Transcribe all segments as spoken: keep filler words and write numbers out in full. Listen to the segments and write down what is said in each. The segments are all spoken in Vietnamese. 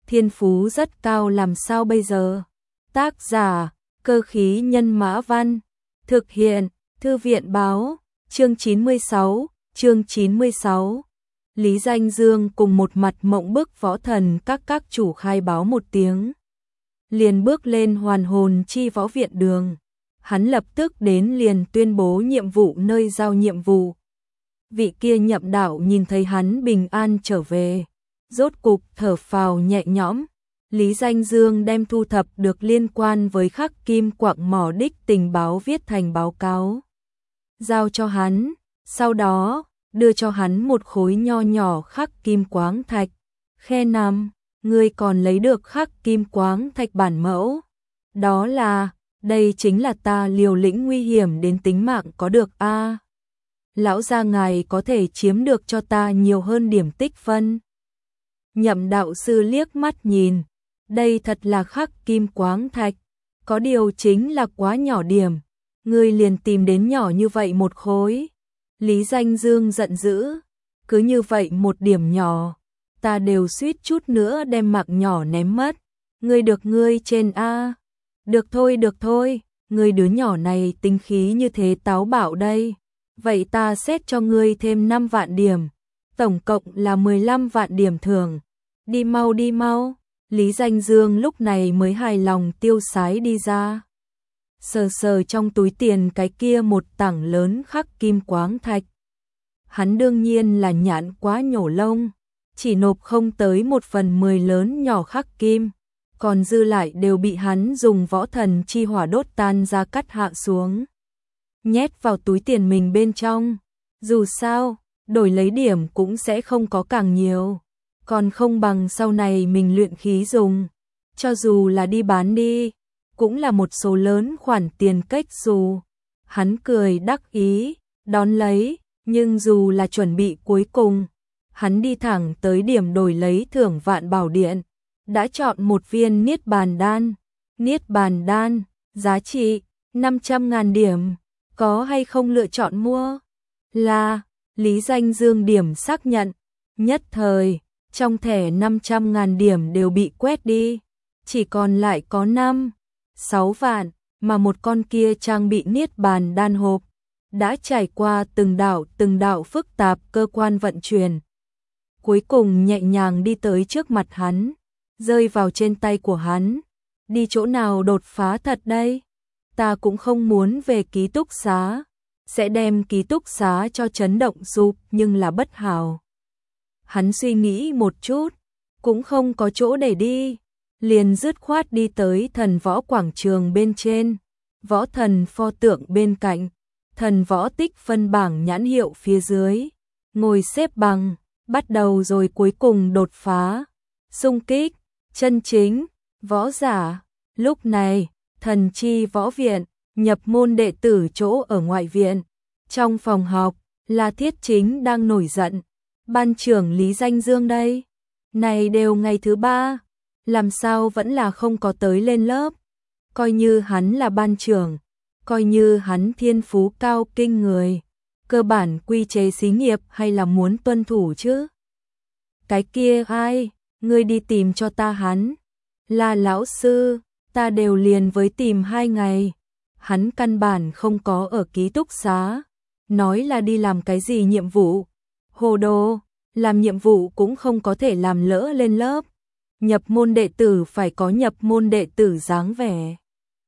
thiên phú rất cao làm sao bây giờ? Tác giả, Cơ khí nhân mã văn, thực hiện, Thư viện báo, chương chín mươi sáu, chương chín mươi sáu. Lý Danh Dương cùng một mặt mộng bức võ thần các các chủ khai báo một tiếng. Liền bước lên hoàn hồn chi võ viện đường. Hắn lập tức đến liền tuyên bố nhiệm vụ nơi giao nhiệm vụ. Vị kia nhậm đạo nhìn thấy hắn bình an trở về. Rốt cục thở phào nhẹ nhõm. Lý Danh Dương đem thu thập được liên quan với Khắc Kim Quặng mỏ đích tình báo viết thành báo cáo. Giao cho hắn, sau đó đưa cho hắn một khối nho nhỏ khắc kim quáng thạch. Khe năm, ngươi còn lấy được khắc kim quáng thạch bản mẫu. Đó là, đây chính là ta liều lĩnh nguy hiểm đến tính mạng có được a. À, lão gia ngài có thể chiếm được cho ta nhiều hơn điểm tích phân. Nhậm đạo sư liếc mắt nhìn, đây thật là khắc kim quáng thạch, có điều chính là quá nhỏ điểm, ngươi liền tìm đến nhỏ như vậy một khối. Lý Danh Dương giận dữ, cứ như vậy một điểm nhỏ, ta đều suýt chút nữa đem mạng nhỏ ném mất. Ngươi được ngươi trên a. Được thôi được thôi, ngươi đứa nhỏ này tính khí như thế táo bạo đây. Vậy ta xét cho ngươi thêm năm vạn điểm, tổng cộng là mười lăm vạn điểm thưởng. Đi mau đi mau. Lý Danh Dương lúc này mới hài lòng tiêu sái đi ra. Sờ sờ trong túi tiền cái kia một tảng lớn khắc kim quáng thạch. Hắn đương nhiên là nhãn quá nhổ lông, chỉ nộp không tới một phần mười lớn nhỏ khắc kim, còn dư lại đều bị hắn dùng võ thần chi hỏa đốt tan ra cắt hạ xuống. Nhét vào túi tiền mình bên trong, dù sao, đổi lấy điểm cũng sẽ không có càng nhiều, còn không bằng sau này mình luyện khí dùng, cho dù là đi bán đi, cũng là một số lớn khoản tiền cách dù. Hắn cười đắc ý, đón lấy, nhưng dù là chuẩn bị cuối cùng, hắn đi thẳng tới điểm đổi lấy thưởng vạn bảo điện, đã chọn một viên niết bàn đan. Niết bàn đan, giá trị năm trăm ngàn điểm, có hay không lựa chọn mua? Là, Lý Danh Dương điểm xác nhận, nhất thời, trong thẻ năm trăm ngàn điểm đều bị quét đi, chỉ còn lại có năm, sáu vạn, mà một con kia trang bị niết bàn đan hộp, đã trải qua từng đạo từng đạo phức tạp cơ quan vận chuyển. Cuối cùng nhẹ nhàng đi tới trước mặt hắn, rơi vào trên tay của hắn. Đi chỗ nào đột phá thật đây? Ta cũng không muốn về ký túc xá, sẽ đem ký túc xá cho chấn động sụp nhưng là bất hảo. Hắn suy nghĩ một chút, cũng không có chỗ để đi, liền dứt khoát đi tới thần võ quảng trường bên trên, võ thần pho tượng bên cạnh, thần võ tích phân bảng nhãn hiệu phía dưới, ngồi xếp bằng, bắt đầu rồi cuối cùng đột phá, xung kích, chân chính, võ giả. Lúc này, thần chi võ viện, nhập môn đệ tử chỗ ở ngoại viện, trong phòng học, là Thiết Chính đang nổi giận. Ban trưởng Lý Danh Dương đây, này đều ngày thứ ba, làm sao vẫn là không có tới lên lớp. Coi như hắn là ban trưởng, coi như hắn thiên phú cao kinh người, cơ bản quy chế xí nghiệp hay là muốn tuân thủ chứ. Cái kia ai, ngươi đi tìm cho ta hắn. Là lão sư, ta đều liền với tìm hai ngày. Hắn căn bản không có ở ký túc xá, nói là đi làm cái gì nhiệm vụ. Hồ đồ, làm nhiệm vụ cũng không có thể làm lỡ lên lớp. Nhập môn đệ tử phải có nhập môn đệ tử dáng vẻ.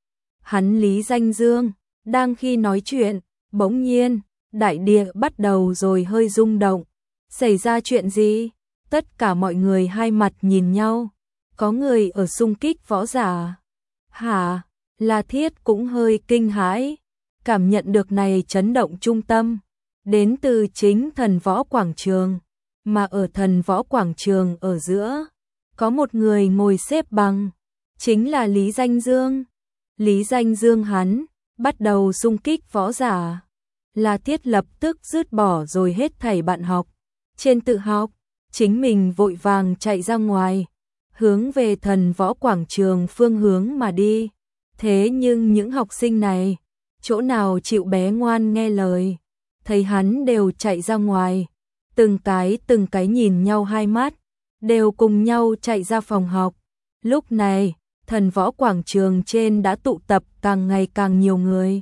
Hắn Lý Danh Dương, đang khi nói chuyện, bỗng nhiên, đại địa bắt đầu rồi hơi rung động. Xảy ra chuyện gì? Tất cả mọi người hai mặt nhìn nhau. Có người ở xung kích võ giả. Hả? La Thiết cũng hơi kinh hãi. Cảm nhận được này chấn động trung tâm. Đến từ chính thần võ quảng trường. Mà ở thần võ quảng trường ở giữa, có một người ngồi xếp bằng. Chính là Lý Danh Dương. Lý Danh Dương hắn, bắt đầu xung kích võ giả. La Thiết lập tức dứt bỏ rồi hết thảy bạn học. Trên tự học, chính mình vội vàng chạy ra ngoài, hướng về thần võ quảng trường phương hướng mà đi. Thế nhưng những học sinh này, chỗ nào chịu bé ngoan nghe lời, thấy hắn đều chạy ra ngoài, từng cái từng cái nhìn nhau hai mắt, đều cùng nhau chạy ra phòng học. Lúc này, thần võ quảng trường trên đã tụ tập càng ngày càng nhiều người.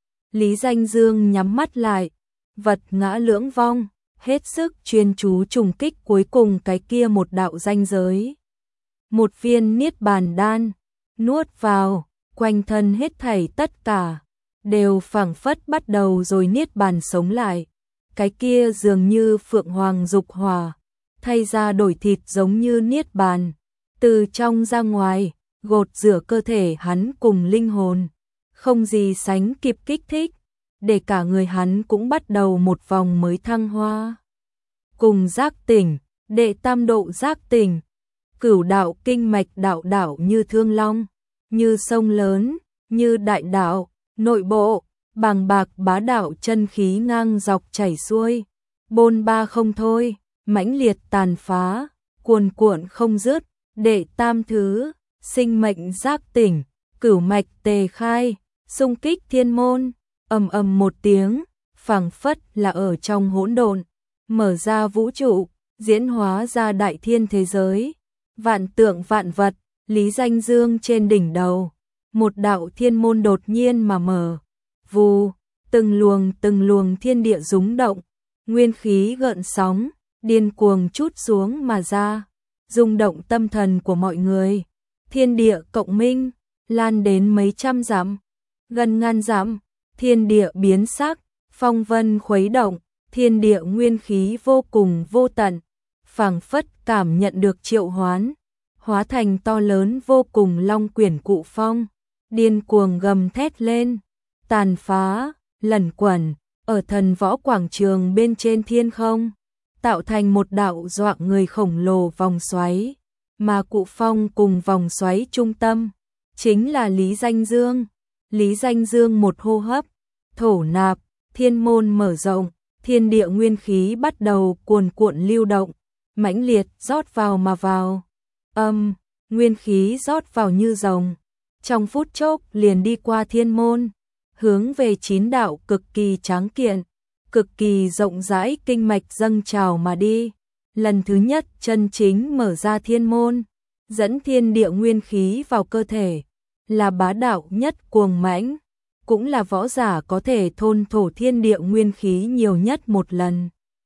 Lý Danh Dương nhắm mắt lại, vật ngã lưỡng vong, hết sức chuyên chú trùng kích cuối cùng cái kia một đạo ranh giới. Một viên niết bàn đan, nuốt vào, quanh thân hết thảy tất cả, đều phảng phất bắt đầu rồi niết bàn sống lại. Cái kia dường như phượng hoàng dục hỏa, thay ra đổi thịt giống như niết bàn, từ trong ra ngoài, gột rửa cơ thể hắn cùng linh hồn, không gì sánh kịp kích thích, để cả người hắn cũng bắt đầu một vòng mới thăng hoa. Cùng giác tỉnh, đệ tam độ giác tỉnh, cửu đạo kinh mạch đạo đạo như thương long, như sông lớn, như đại đạo, nội bộ, bàng bạc bá đạo chân khí ngang dọc chảy xuôi, bôn ba không thôi, mãnh liệt tàn phá, cuồn cuộn không dứt, đệ tam thứ, sinh mệnh giác tỉnh, cửu mạch tề khai, xung kích thiên môn, ầm ầm một tiếng, phảng phất là ở trong hỗn độn, mở ra vũ trụ, diễn hóa ra đại thiên thế giới, vạn tượng vạn vật, Lý Danh Dương trên đỉnh đầu, một đạo thiên môn đột nhiên mà mở, vù, từng luồng từng luồng thiên địa rúng động, nguyên khí gợn sóng, điên cuồng trút xuống mà ra, rung động tâm thần của mọi người, thiên địa cộng minh, lan đến mấy trăm dặm, gần ngàn dặm, thiên địa biến sắc, phong vân khuấy động, thiên địa nguyên khí vô cùng vô tận, phảng phất cảm nhận được triệu hoán, hóa thành to lớn vô cùng long quyển cụ phong, điên cuồng gầm thét lên, tàn phá, lẩn quẩn, ở thần võ quảng trường bên trên thiên không, tạo thành một đạo doạng người khổng lồ vòng xoáy, mà cụ phong cùng vòng xoáy trung tâm, chính là Lý Danh Dương. Lý Danh Dương một hô hấp, thổ nạp, thiên môn mở rộng, thiên địa nguyên khí bắt đầu cuồn cuộn lưu động, mãnh liệt rót vào mà vào. Âm, nguyên khí rót vào như rồng, trong phút chốc liền đi qua thiên môn, hướng về chín đạo cực kỳ tráng kiện, cực kỳ rộng rãi kinh mạch dâng trào mà đi. Lần thứ nhất chân chính mở ra thiên môn, dẫn thiên địa nguyên khí vào cơ thể, là bá đạo nhất cuồng mãnh, cũng là võ giả có thể thôn thổ thiên địa nguyên khí nhiều nhất một lần.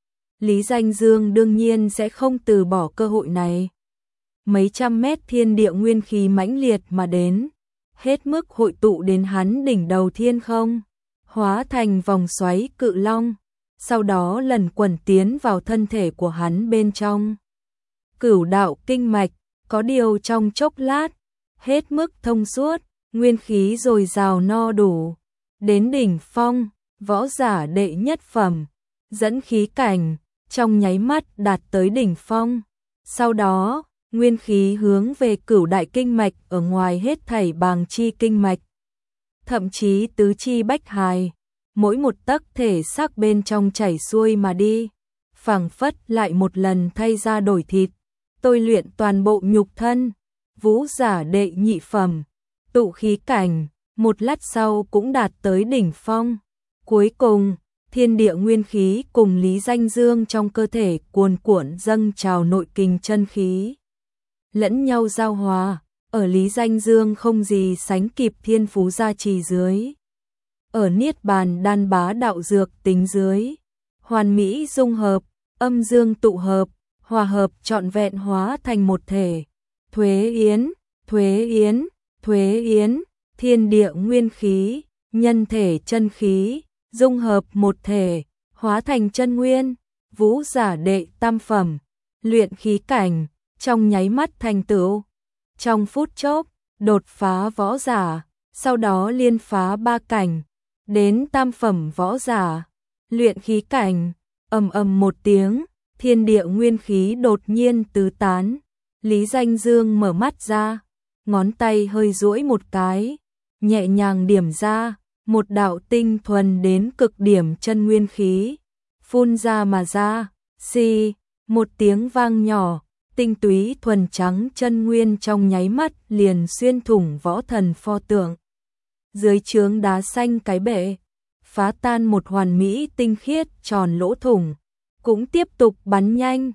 Lý Danh Dương đương nhiên sẽ không từ bỏ cơ hội này. Mấy trăm mét thiên địa nguyên khí mãnh liệt mà đến, hết mức hội tụ đến hắn đỉnh đầu thiên không, hóa thành vòng xoáy cự long, sau đó lần quẩn tiến vào thân thể của hắn bên trong. Cửu đạo kinh mạch, có điều trong chốc lát, hết mức thông suốt, nguyên khí dồi dào no đủ, đến đỉnh phong, võ giả đệ nhất phẩm, dẫn khí cảnh, trong nháy mắt đạt tới đỉnh phong. Sau đó, nguyên khí hướng về cửu đại kinh mạch ở ngoài hết thảy bàng chi kinh mạch, thậm chí tứ chi bách hài, mỗi một tấc thể xác bên trong chảy xuôi mà đi, phảng phất lại một lần thay ra đổi thịt, tôi luyện toàn bộ nhục thân. Vũ giả đệ nhị phẩm, tụ khí cảnh, một lát sau cũng đạt tới đỉnh phong. Cuối cùng, thiên địa nguyên khí cùng Lý Danh Dương trong cơ thể cuồn cuộn dâng trào nội kình chân khí, lẫn nhau giao hòa, ở Lý Danh Dương không gì sánh kịp thiên phú gia trì dưới. Ở niết bàn đan bá đạo dược tính dưới, hoàn mỹ dung hợp, âm dương tụ hợp, hòa hợp trọn vẹn hóa thành một thể. Thuế yến, thuế yến, thuế yến, thiên địa nguyên khí, nhân thể chân khí, dung hợp một thể, hóa thành chân nguyên, vũ giả đệ tam phẩm, luyện khí cảnh, trong nháy mắt thành tựu. Trong phút chốc, đột phá võ giả, sau đó liên phá ba cảnh, đến tam phẩm võ giả, luyện khí cảnh, ầm ầm một tiếng, thiên địa nguyên khí đột nhiên tứ tán. Lý Danh Dương mở mắt ra, ngón tay hơi duỗi một cái, nhẹ nhàng điểm ra, một đạo tinh thuần đến cực điểm chân nguyên khí, phun ra mà ra, xì, một tiếng vang nhỏ, tinh túy thuần trắng chân nguyên trong nháy mắt liền xuyên thủng võ thần pho tượng. Dưới chướng đá xanh cái bệ, phá tan một hoàn mỹ tinh khiết tròn lỗ thủng, cũng tiếp tục bắn nhanh.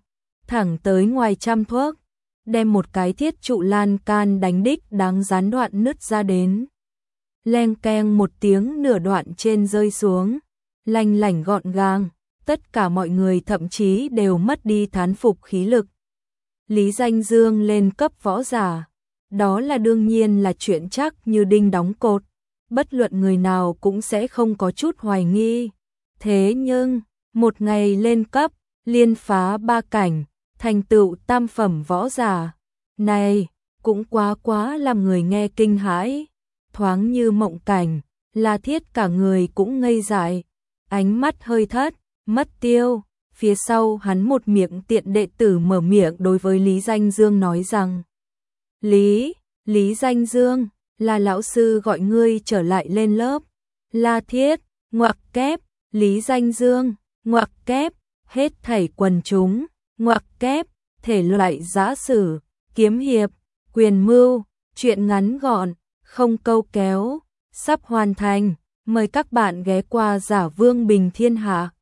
thẳng tới ngoài trăm thước, đem một cái thiết trụ lan can đánh đích đáng gián đoạn nứt ra đến. Leng keng một tiếng, nửa đoạn trên rơi xuống, lanh lảnh gọn gàng, tất cả mọi người thậm chí đều mất đi thán phục khí lực. Lý Danh Dương lên cấp võ giả, đó là đương nhiên là chuyện chắc như đinh đóng cột, bất luận người nào cũng sẽ không có chút hoài nghi. Thế nhưng, một ngày lên cấp, liên phá ba cảnh, thành tựu tam phẩm võ giả, này, cũng quá quá làm người nghe kinh hãi, thoáng như mộng cảnh, La Thiết cả người cũng ngây dại, ánh mắt hơi thất, mất tiêu. Phía sau hắn một miệng tiện đệ tử mở miệng đối với Lý Danh Dương nói rằng: Lý, Lý Danh Dương, là lão sư gọi ngươi trở lại lên lớp. La Thiết, ngoặc kép, Lý Danh Dương, ngoặc kép, hết thảy quần chúng, ngoặc kép, thể loại giã sử, kiếm hiệp, quyền mưu, truyện ngắn gọn, không câu kéo, sắp hoàn thành, mời các bạn ghé qua Giả Vương Bình Thiên Hạ.